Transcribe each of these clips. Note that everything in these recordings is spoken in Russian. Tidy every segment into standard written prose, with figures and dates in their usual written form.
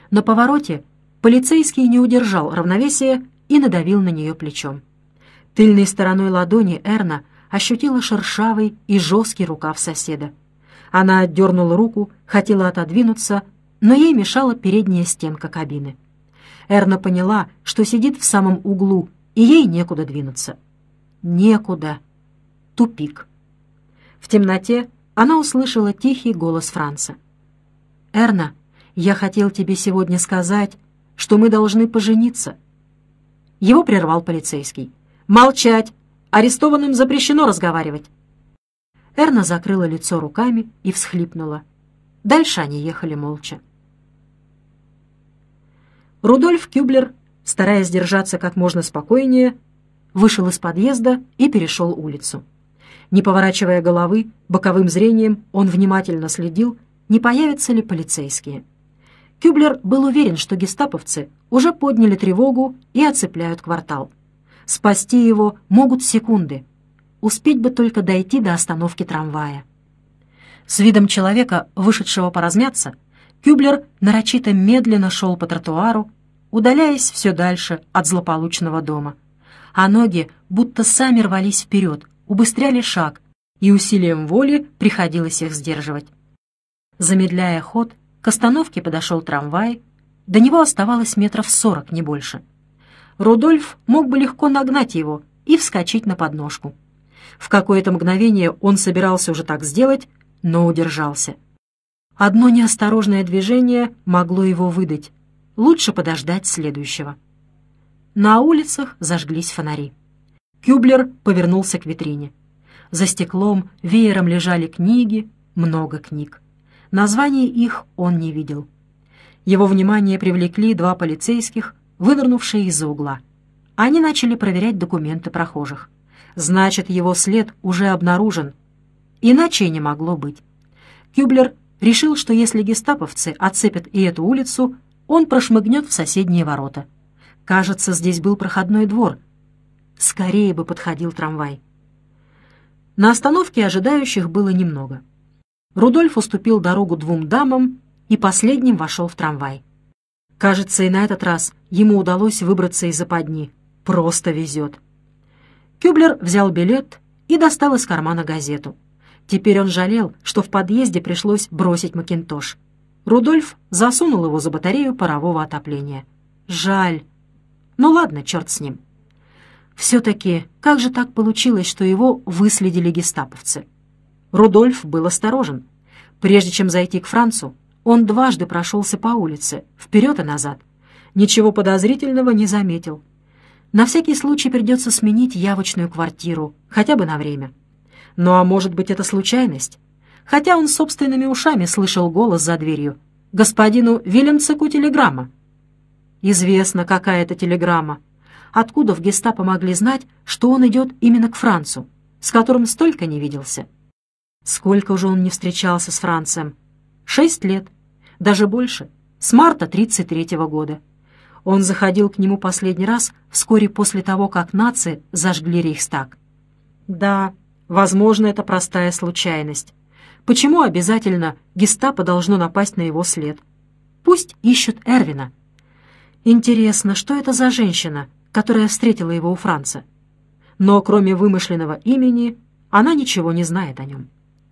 На повороте полицейский не удержал равновесия и надавил на нее плечом. Тыльной стороной ладони Эрна ощутила шершавый и жесткий рукав соседа. Она отдернула руку, хотела отодвинуться, но ей мешала передняя стенка кабины. Эрна поняла, что сидит в самом углу, и ей некуда двинуться. Некуда. Тупик. В темноте она услышала тихий голос Франца. «Эрна, я хотел тебе сегодня сказать, что мы должны пожениться». Его прервал полицейский. «Молчать! Арестованным запрещено разговаривать!» Эрна закрыла лицо руками и всхлипнула. Дальше они ехали молча. Рудольф Кюблер, стараясь держаться как можно спокойнее, вышел из подъезда и перешел улицу. Не поворачивая головы, боковым зрением он внимательно следил, не появятся ли полицейские. Кюблер был уверен, что гестаповцы уже подняли тревогу и оцепляют квартал. Спасти его могут секунды. Успеть бы только дойти до остановки трамвая. С видом человека, вышедшего поразмяться, Кюблер нарочито медленно шел по тротуару, удаляясь все дальше от злополучного дома. А ноги будто сами рвались вперед, убыстряли шаг, и усилием воли приходилось их сдерживать. Замедляя ход, к остановке подошел трамвай, до него оставалось метров 40, не больше. Рудольф мог бы легко нагнать его и вскочить на подножку. В какое-то мгновение он собирался уже так сделать, но удержался. Одно неосторожное движение могло его выдать. Лучше подождать следующего. На улицах зажглись фонари. Кюблер повернулся к витрине. За стеклом веером лежали книги, много книг. Названий их он не видел. Его внимание привлекли два полицейских, вынырнувшие из-за угла. Они начали проверять документы прохожих. Значит, его след уже обнаружен. Иначе и не могло быть. Кюблер решил, что если гестаповцы оцепят и эту улицу, он прошмыгнет в соседние ворота. Кажется, здесь был проходной двор. Скорее бы подходил трамвай. На остановке ожидающих было немного. Рудольф уступил дорогу двум дамам и последним вошел в трамвай. Кажется, и на этот раз ему удалось выбраться из западни. Просто везет. Кюблер взял билет и достал из кармана газету. Теперь он жалел, что в подъезде пришлось бросить макинтош. Рудольф засунул его за батарею парового отопления. Жаль. Ну ладно, черт с ним. Все-таки, как же так получилось, что его выследили гестаповцы? Рудольф был осторожен. Прежде чем зайти к Францу, он дважды прошелся по улице, вперед и назад. Ничего подозрительного не заметил. На всякий случай придется сменить явочную квартиру, хотя бы на время. Ну а может быть, это случайность? Хотя он собственными ушами слышал голос за дверью. «Господину Вильямцеку телеграмма». Известно, какая это телеграмма. Откуда в гестапо могли знать, что он идет именно к Францу, с которым столько не виделся? Сколько уже он не встречался с Францем? 6 лет. Даже больше. С марта 1933 года. Он заходил к нему последний раз вскоре после того, как наци зажгли Рейхстаг. Да, возможно, это простая случайность. Почему обязательно гестапо должно напасть на его след? Пусть ищут Эрвина. Интересно, что это за женщина, которая встретила его у Франца? Но кроме вымышленного имени, она ничего не знает о нем.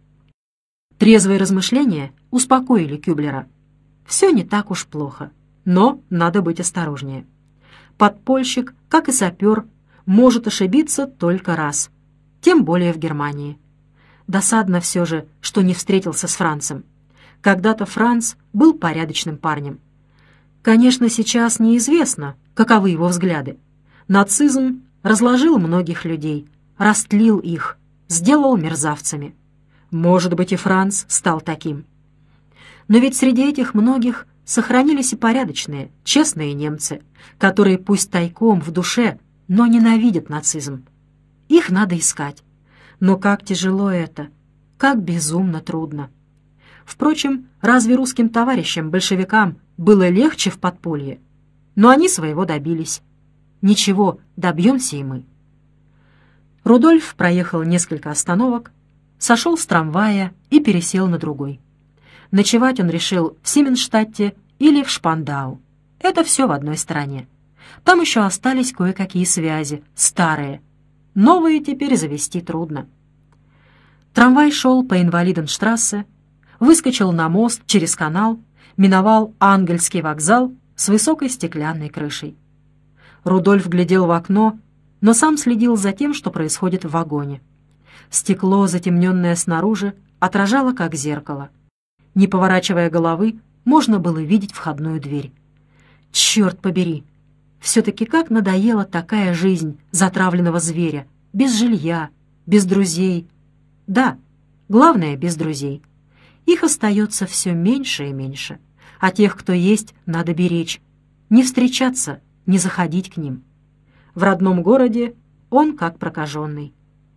Трезвые размышления успокоили Кюблера. Все не так уж плохо, но надо быть осторожнее. Подпольщик, как и сапер, может ошибиться только раз, тем более в Германии. Досадно все же, что не встретился с Францем. Когда-то Франц был порядочным парнем. Конечно, сейчас неизвестно, каковы его взгляды. Нацизм разложил многих людей, растлил их, сделал мерзавцами. Может быть, и Франц стал таким. Но ведь среди этих многих сохранились и порядочные, честные немцы, которые пусть тайком в душе, но ненавидят нацизм. Их надо искать. Но как тяжело это, как безумно трудно. Впрочем, разве русским товарищам, большевикам, было легче в подполье? Но они своего добились. Ничего, добьемся и мы. Рудольф проехал несколько остановок, сошел с трамвая и пересел на другой. Ночевать он решил в Сименштадте или в Шпандау. Это все в одной стране. Там еще остались кое-какие связи, старые. Новые теперь завести трудно. Трамвай шел по Инвалиденштрассе, выскочил на мост через канал, миновал Ангельский вокзал с высокой стеклянной крышей. Рудольф глядел в окно, но сам следил за тем, что происходит в вагоне. Стекло, затемненное снаружи, отражало как зеркало. Не поворачивая головы, можно было видеть входную дверь. Черт побери! Все-таки как надоела такая жизнь затравленного зверя, без жилья, без друзей. Да, главное, без друзей. Их остается все меньше и меньше, а тех, кто есть, надо беречь, не встречаться, не заходить к ним. В родном городе он как прокаженный.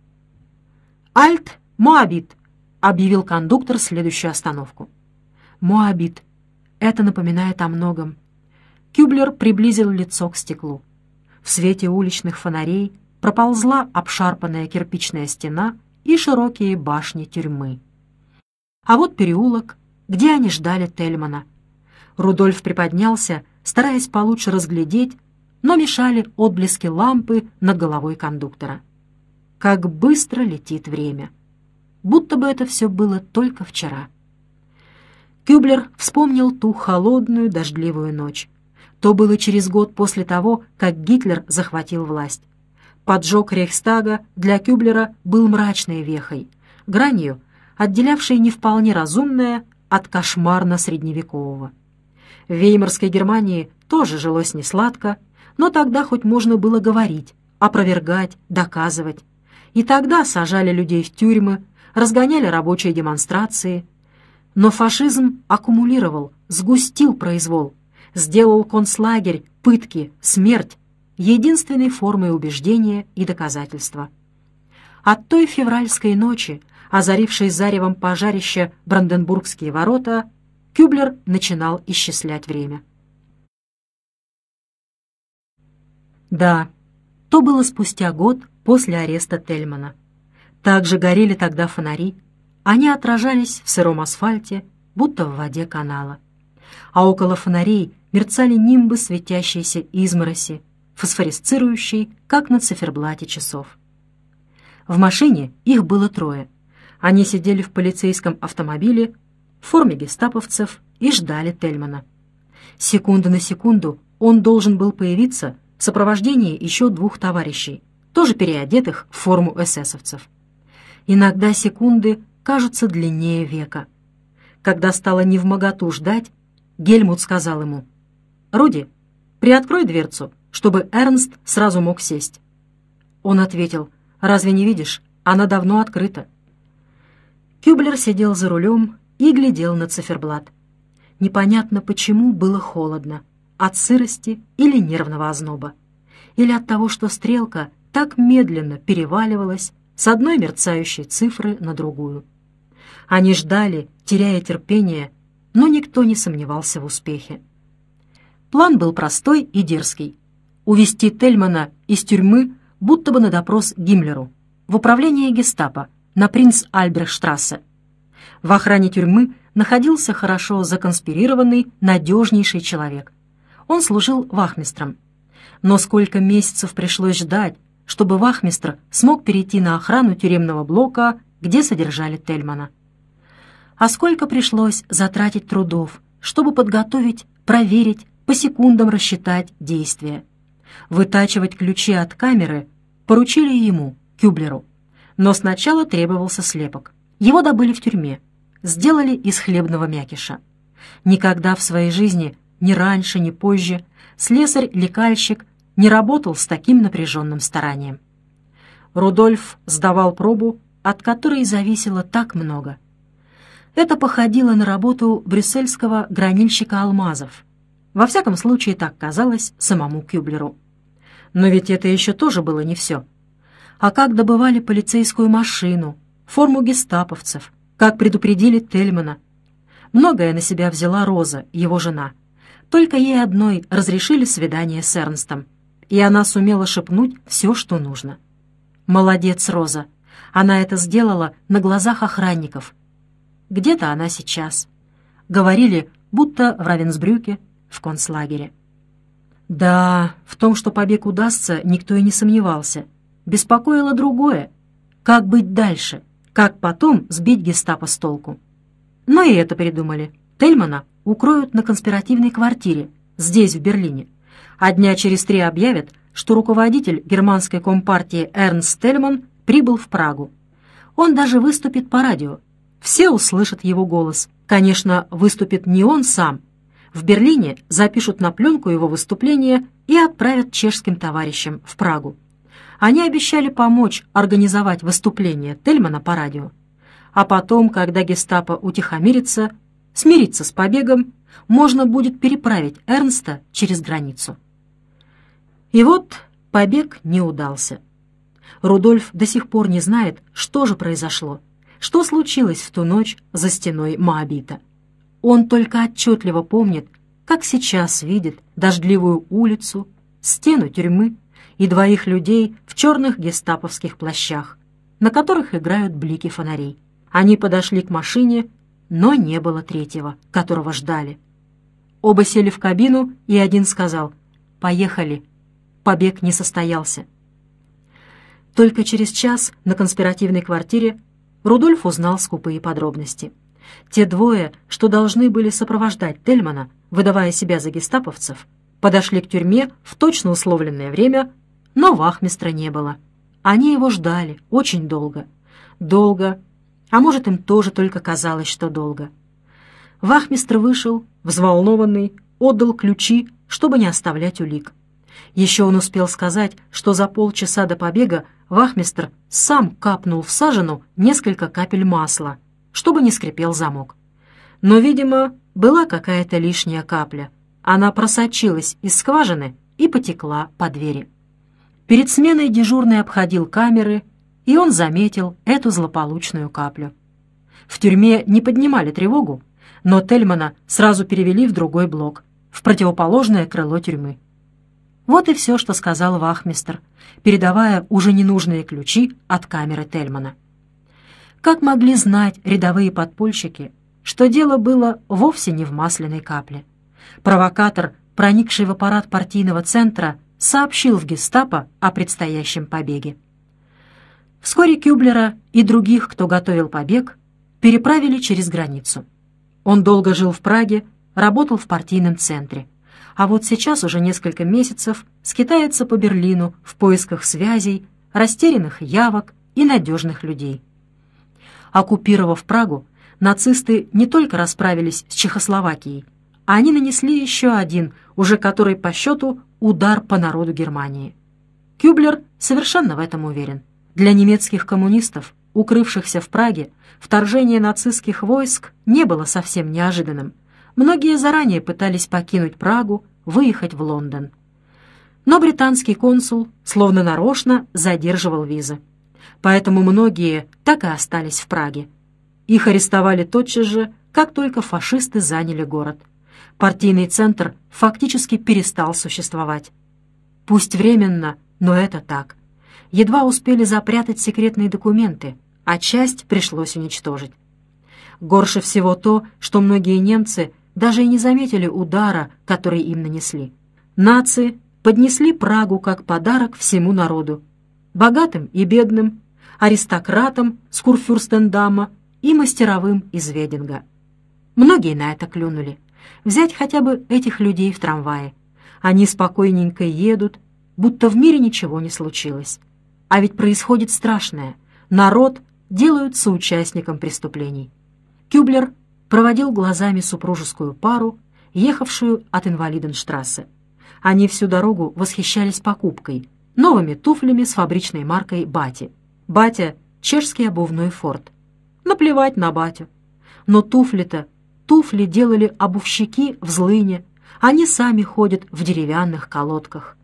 «Альт Моабит», — объявил кондуктор следующую остановку. «Моабит». Это напоминает о многом. Кюблер приблизил лицо к стеклу. В свете уличных фонарей проползла обшарпанная кирпичная стена и широкие башни тюрьмы. А вот переулок, где они ждали Тельмана. Рудольф приподнялся, стараясь получше разглядеть, но мешали отблески лампы над головой кондуктора. Как быстро летит время! Будто бы это все было только вчера. Кюблер вспомнил ту холодную дождливую ночь. То было через год после того, как Гитлер захватил власть. Поджог Рейхстага для Кюблера был мрачной вехой, гранью, отделявшей не вполне разумное от кошмарно-средневекового. В Веймарской Германии тоже жилось несладко, но тогда хоть можно было говорить, опровергать, доказывать. И тогда сажали людей в тюрьмы, разгоняли рабочие демонстрации. Но фашизм аккумулировал, сгустил произвол, сделал концлагерь, пытки, смерть единственной формой убеждения и доказательства. От той февральской ночи, озарившей заревом пожарища Бранденбургские ворота, Кюблер начинал исчислять время. Да, то было спустя год после ареста Тельмана. Также горели тогда фонари, они отражались в сыром асфальте, будто в воде канала. А около фонарей мерцали нимбы светящейся измороси, фосфоресцирующей, как на циферблате часов. В машине их было трое. Они сидели в полицейском автомобиле в форме гестаповцев и ждали Тельмана. Секунда на секунду он должен был появиться в сопровождении еще двух товарищей, тоже переодетых в форму эсэсовцев. Иногда секунды кажутся длиннее века. Когда стало невмоготу ждать, Гельмут сказал ему: «Руди, приоткрой дверцу, чтобы Эрнст сразу мог сесть». Он ответил: «Разве не видишь? Она давно открыта». Кюблер сидел за рулем и глядел на циферблат. Непонятно, почему было холодно, от сырости или нервного озноба, или от того, что стрелка так медленно переваливалась с одной мерцающей цифры на другую. Они ждали, теряя терпение, но никто не сомневался в успехе. План был простой и дерзкий — увезти Тельмана из тюрьмы будто бы на допрос Гиммлеру, в управление гестапо на Принц-Альбрехтштрассе. В охране тюрьмы находился хорошо законспирированный, надежнейший человек. Он служил вахмистром. Но сколько месяцев пришлось ждать, чтобы вахмистр смог перейти на охрану тюремного блока, где содержали Тельмана. А сколько пришлось затратить трудов, чтобы подготовить, проверить, по секундам рассчитать действия. Вытачивать ключи от камеры поручили ему, Кюблеру. Но сначала требовался слепок. Его добыли в тюрьме, сделали из хлебного мякиша. Никогда в своей жизни, ни раньше, ни позже, слесарь-лекальщик не работал с таким напряженным старанием. Рудольф сдавал пробу, от которой зависело так много. Это походило на работу брюссельского гранильщика алмазов. Во всяком случае, так казалось самому Кюблеру. Но ведь это еще тоже было не все. А как добывали полицейскую машину, форму гестаповцев, как предупредили Тельмана. Многое на себя взяла Роза, его жена. Только ей одной разрешили свидание с Эрнстом, и она сумела шепнуть все, что нужно. Молодец, Роза. Она это сделала на глазах охранников. Где-то она сейчас. Говорили, будто в Равенсбрюке, в концлагере. Да, в том, что побег удастся, никто и не сомневался. Беспокоило другое. Как быть дальше? Как потом сбить гестапо с толку? Но и это придумали. Тельмана укроют на конспиративной квартире, здесь, в Берлине. А дня через 3 объявят, что руководитель германской компартии Эрнст Тельман прибыл в Прагу. Он даже выступит по радио. Все услышат его голос. Конечно, выступит не он сам. В Берлине запишут на пленку его выступление и отправят чешским товарищам в Прагу. Они обещали помочь организовать выступление Тельмана по радио. А потом, когда гестапо утихомирится, смириться с побегом, можно будет переправить Эрнста через границу. И вот побег не удался. Рудольф до сих пор не знает, что же произошло, что случилось в ту ночь за стеной Моабита. Он только отчетливо помнит, как сейчас видит дождливую улицу, стену тюрьмы и 2 людей в черных гестаповских плащах, на которых играют блики фонарей. Они подошли к машине, но не было 3-го, которого ждали. Оба сели в кабину, и один сказал: «Поехали». Побег не состоялся. Только через час на конспиративной квартире Рудольф узнал скупые подробности. Те 2, что должны были сопровождать Тельмана, выдавая себя за гестаповцев, подошли к тюрьме в точно условленное время, но вахмистра не было. Они его ждали очень долго. Долго, а может, им тоже только казалось, что долго. Вахмистр вышел, взволнованный, отдал ключи, чтобы не оставлять улик. Еще он успел сказать, что за полчаса до побега вахмистр сам капнул в сажену несколько капель масла, чтобы не скрипел замок. Но, видимо, была какая-то лишняя капля. Она просочилась из скважины и потекла по двери. Перед сменой дежурный обходил камеры, и он заметил эту злополучную каплю. В тюрьме не поднимали тревогу, но Тельмана сразу перевели в другой блок, в противоположное крыло тюрьмы. Вот и все, что сказал вахмистр, передавая уже ненужные ключи от камеры Тельмана. Как могли знать рядовые подпольщики, что дело было вовсе не в масляной капле? Провокатор, проникший в аппарат партийного центра, сообщил в гестапо о предстоящем побеге. Вскоре Кюблера и других, кто готовил побег, переправили через границу. Он долго жил в Праге, работал в партийном центре. А вот сейчас уже несколько месяцев скитается по Берлину в поисках связей, растерянных явок и надежных людей. Оккупировав Прагу, нацисты не только расправились с Чехословакией, они нанесли еще один, уже который по счету, удар по народу Германии. Кюблер совершенно в этом уверен. Для немецких коммунистов, укрывшихся в Праге, вторжение нацистских войск не было совсем неожиданным. Многие заранее пытались покинуть Прагу, выехать в Лондон. Но британский консул словно нарочно задерживал визы. Поэтому многие так и остались в Праге. Их арестовали тотчас же, как только фашисты заняли город. Партийный центр фактически перестал существовать. Пусть временно, но это так. Едва успели запрятать секретные документы, а часть пришлось уничтожить. Горше всего то, что многие немцы даже и не заметили удара, который им нанесли. Нации поднесли Прагу как подарок всему народу. Богатым и бедным, аристократам с Курфюрстендама и мастеровым из Вединга. Многие на это клюнули. Взять хотя бы этих людей в трамвае. Они спокойненько едут, будто в мире ничего не случилось. А ведь происходит страшное. Народ делают соучастником преступлений. Кюблер проводил глазами супружескую пару, ехавшую от Инвалиденштрассе. Они всю дорогу восхищались покупкой, новыми туфлями с фабричной маркой «Бати». «Батя» — чешский обувной форт. Наплевать на батю. Но туфли делали обувщики в Злыне, они сами ходят в деревянных колодках.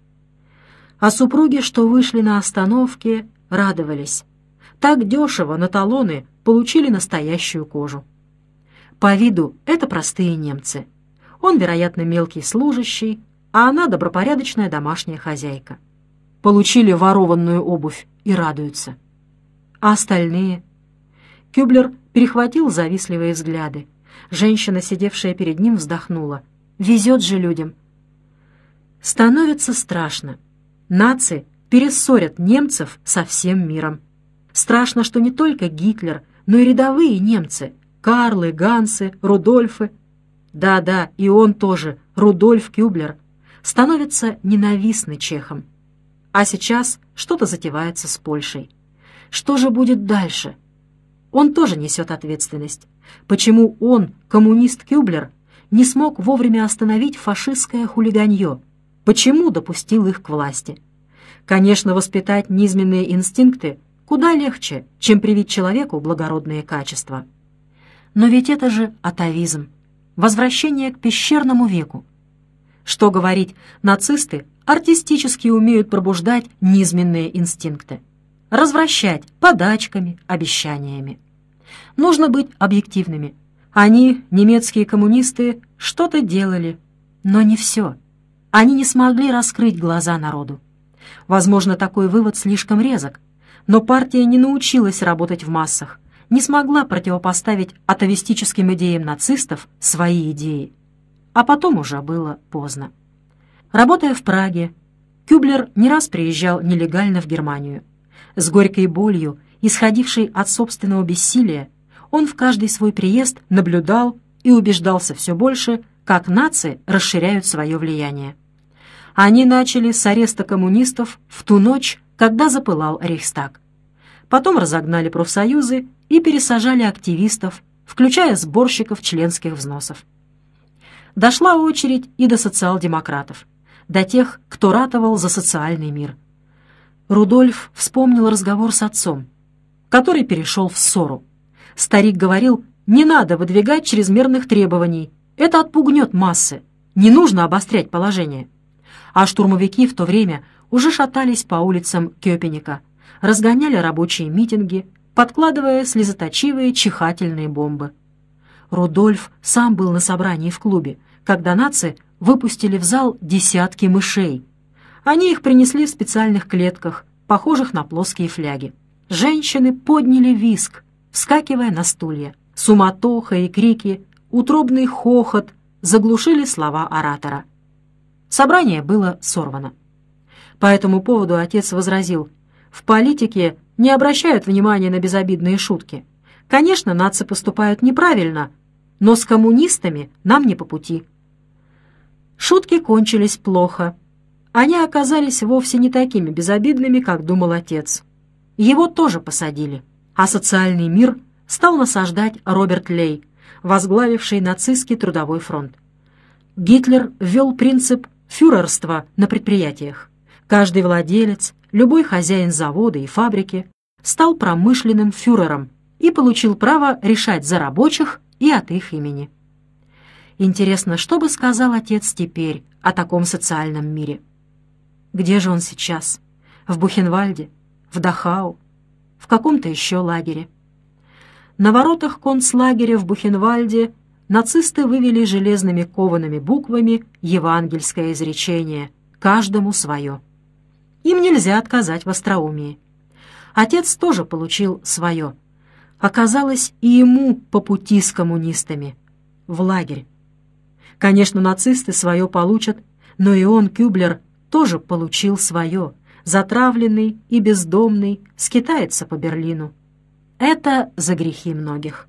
А супруги, что вышли на остановке, радовались. Так дешево на талоны получили настоящую кожу. По виду это простые немцы. Он, вероятно, мелкий служащий, а она добропорядочная домашняя хозяйка. Получили ворованную обувь и радуются. А остальные? Кюблер перехватил завистливые взгляды. Женщина, сидевшая перед ним, вздохнула. «Везет же людям». Становится страшно. Нации перессорят немцев со всем миром. Страшно, что не только Гитлер, но и рядовые немцы — Карлы, Гансы, Рудольфы. Да-да, и он тоже, Рудольф Кюблер, становится ненавистны чехам. А сейчас что-то затевается с Польшей. Что же будет дальше? Он тоже несет ответственность. Почему он, коммунист Кюблер, не смог вовремя остановить фашистское хулиганье? Почему допустил их к власти? Конечно, воспитать низменные инстинкты куда легче, чем привить человеку благородные качества. Но ведь это же атавизм, возвращение к пещерному веку. Что говорить, нацисты артистически умеют пробуждать низменные инстинкты, развращать подачками, обещаниями. Нужно быть объективными. Они, немецкие коммунисты, что-то делали, но не все. Они не смогли раскрыть глаза народу. Возможно, такой вывод слишком резок, но партия не научилась работать в массах, не смогла противопоставить атовистическим идеям нацистов свои идеи. А потом уже было поздно. Работая в Праге, Кюблер не раз приезжал нелегально в Германию. С горькой болью, исходившей от собственного бессилия, он в каждый свой приезд наблюдал и убеждался все больше, как нации расширяют свое влияние. Они начали с ареста коммунистов в ту ночь, когда запылал Рейхстаг. Потом разогнали профсоюзы и пересажали активистов, включая сборщиков членских взносов. Дошла очередь и до социал-демократов, до тех, кто ратовал за социальный мир. Рудольф вспомнил разговор с отцом, который перешел в ссору. Старик говорил, не надо выдвигать чрезмерных требований, это отпугнет массы, не нужно обострять положение. А штурмовики в то время уже шатались по улицам Кёпеника, разгоняли рабочие митинги, подкладывая слезоточивые чихательные бомбы. Рудольф сам был на собрании в клубе, когда наци выпустили в зал десятки мышей. Они их принесли в специальных клетках, похожих на плоские фляги. Женщины подняли визг, вскакивая на стулья. Суматоха и крики, утробный хохот заглушили слова оратора. Собрание было сорвано. По этому поводу отец возразил, в политике не обращают внимания на безобидные шутки. Конечно, нации поступают неправильно, но с коммунистами нам не по пути. Шутки кончились плохо. Они оказались вовсе не такими безобидными, как думал отец. Его тоже посадили, а социальный мир стал насаждать Роберт Лей, возглавивший нацистский трудовой фронт. Гитлер ввел принцип фюрерства на предприятиях. Каждый владелец, любой хозяин завода и фабрики стал промышленным фюрером и получил право решать за рабочих и от их имени. Интересно, что бы сказал отец теперь о таком социальном мире? Где же он сейчас? В Бухенвальде? В Дахау? В каком-то еще лагере? На воротах концлагеря в Бухенвальде нацисты вывели железными коваными буквами евангельское изречение «Каждому свое». Им нельзя отказать в остроумии. Отец тоже получил свое. Оказалось, и ему по пути с коммунистами. В лагерь. Конечно, нацисты свое получат, но и он, Кюблер, тоже получил свое. Затравленный и бездомный скитается по Берлину. Это за грехи многих.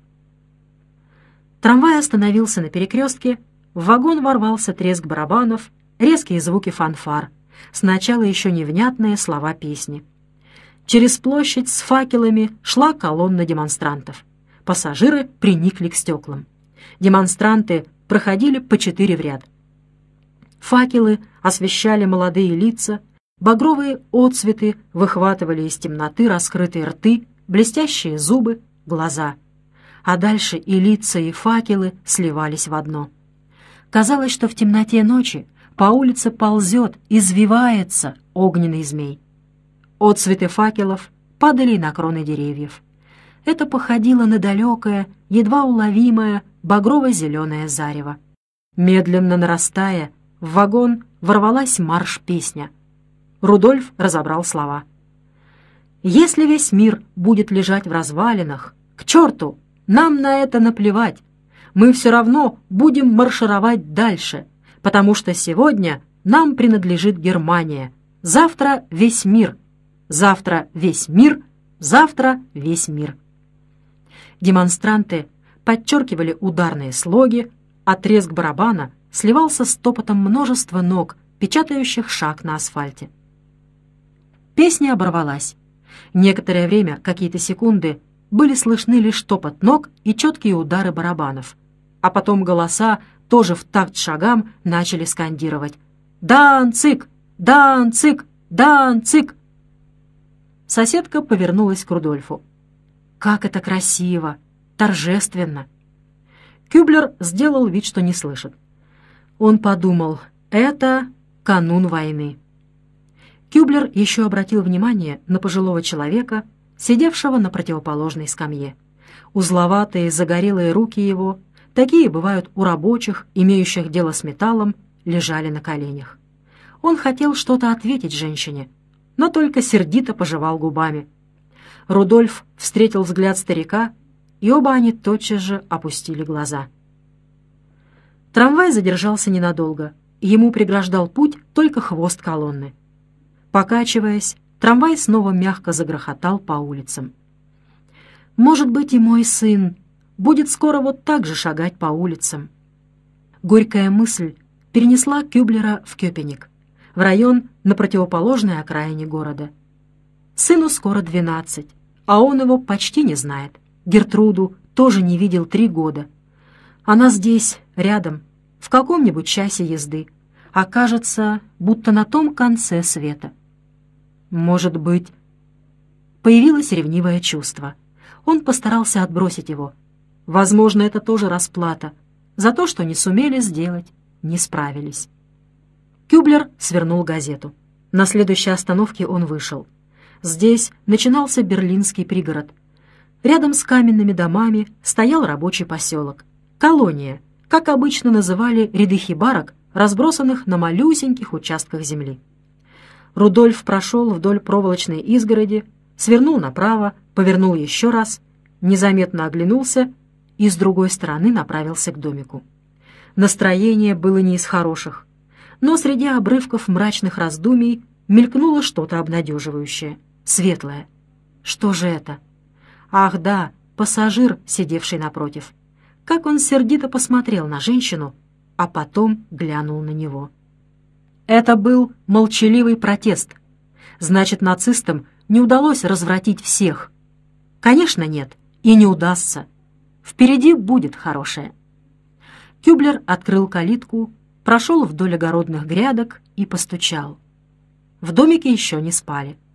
Трамвай остановился на перекрестке, в вагон ворвался треск барабанов, резкие звуки фанфар, сначала еще невнятные слова песни. Через площадь с факелами шла колонна демонстрантов. Пассажиры приникли к стеклам. Демонстранты проходили по 4 в ряд. Факелы освещали молодые лица, багровые отцветы выхватывали из темноты раскрытые рты, блестящие зубы, глаза. А дальше и лица, и факелы сливались в одно. Казалось, что в темноте ночи по улице ползет, извивается огненный змей. Отцветы факелов падали на кроны деревьев. Это походило на далекое, едва уловимое багрово-зеленое зарево. Медленно нарастая, в вагон ворвалась марш-песня. Рудольф разобрал слова. «Если весь мир будет лежать в развалинах, к черту, нам на это наплевать. Мы все равно будем маршировать дальше, потому что сегодня нам принадлежит Германия. Завтра весь мир. Завтра весь мир. Завтра весь мир». Демонстранты подчеркивали ударные слоги, а треск барабана сливался с топотом множества ног, печатающих шаг на асфальте. Песня оборвалась. Некоторое время, какие-то секунды, были слышны лишь топот ног и четкие удары барабанов. А потом голоса, тоже в такт шагам, начали скандировать: «Данциг! Данциг! Данциг!» Соседка повернулась к Рудольфу. «Как это красиво! Торжественно!» Кюблер сделал вид, что не слышит. Он подумал: это канун войны. Кюблер еще обратил внимание на пожилого человека, сидевшего на противоположной скамье. Узловатые загорелые руки его, такие бывают у рабочих, имеющих дело с металлом, лежали на коленях. Он хотел что-то ответить женщине, но только сердито пожевал губами. Рудольф встретил взгляд старика, и оба они тотчас же опустили глаза. Трамвай задержался ненадолго. Ему преграждал путь только хвост колонны. Покачиваясь, трамвай снова мягко загрохотал по улицам. «Может быть, и мой сын будет скоро вот так же шагать по улицам». Горькая мысль перенесла Кюблера в Кёпеник, в район на противоположной окраине города. Сыну скоро 12, а он его почти не знает. Гертруду тоже не видел 3 года. Она здесь, рядом, в каком-нибудь часе езды, а кажется, будто на том конце света. Может быть... Появилось ревнивое чувство. Он постарался отбросить его. Возможно, это тоже расплата за то, что не сумели сделать, не справились. Кюблер свернул газету. На следующей остановке он вышел. Здесь начинался берлинский пригород. Рядом с каменными домами стоял рабочий поселок. Колония, как обычно называли ряды хибарок, разбросанных на малюсеньких участках земли. Рудольф прошел вдоль проволочной изгороди, свернул направо, повернул еще раз, незаметно оглянулся и с другой стороны направился к домику. Настроение было не из хороших, но среди обрывков мрачных раздумий мелькнуло что-то обнадеживающее, светлое. Что же это? Ах да, пассажир, сидевший напротив. Как он сердито посмотрел на женщину, а потом глянул на него. Это был молчаливый протест. Значит, нацистам не удалось развратить всех. Конечно, нет, и не удастся. Впереди будет хорошее. Кюблер открыл калитку, прошел вдоль огородных грядок и постучал. В домике еще не спали.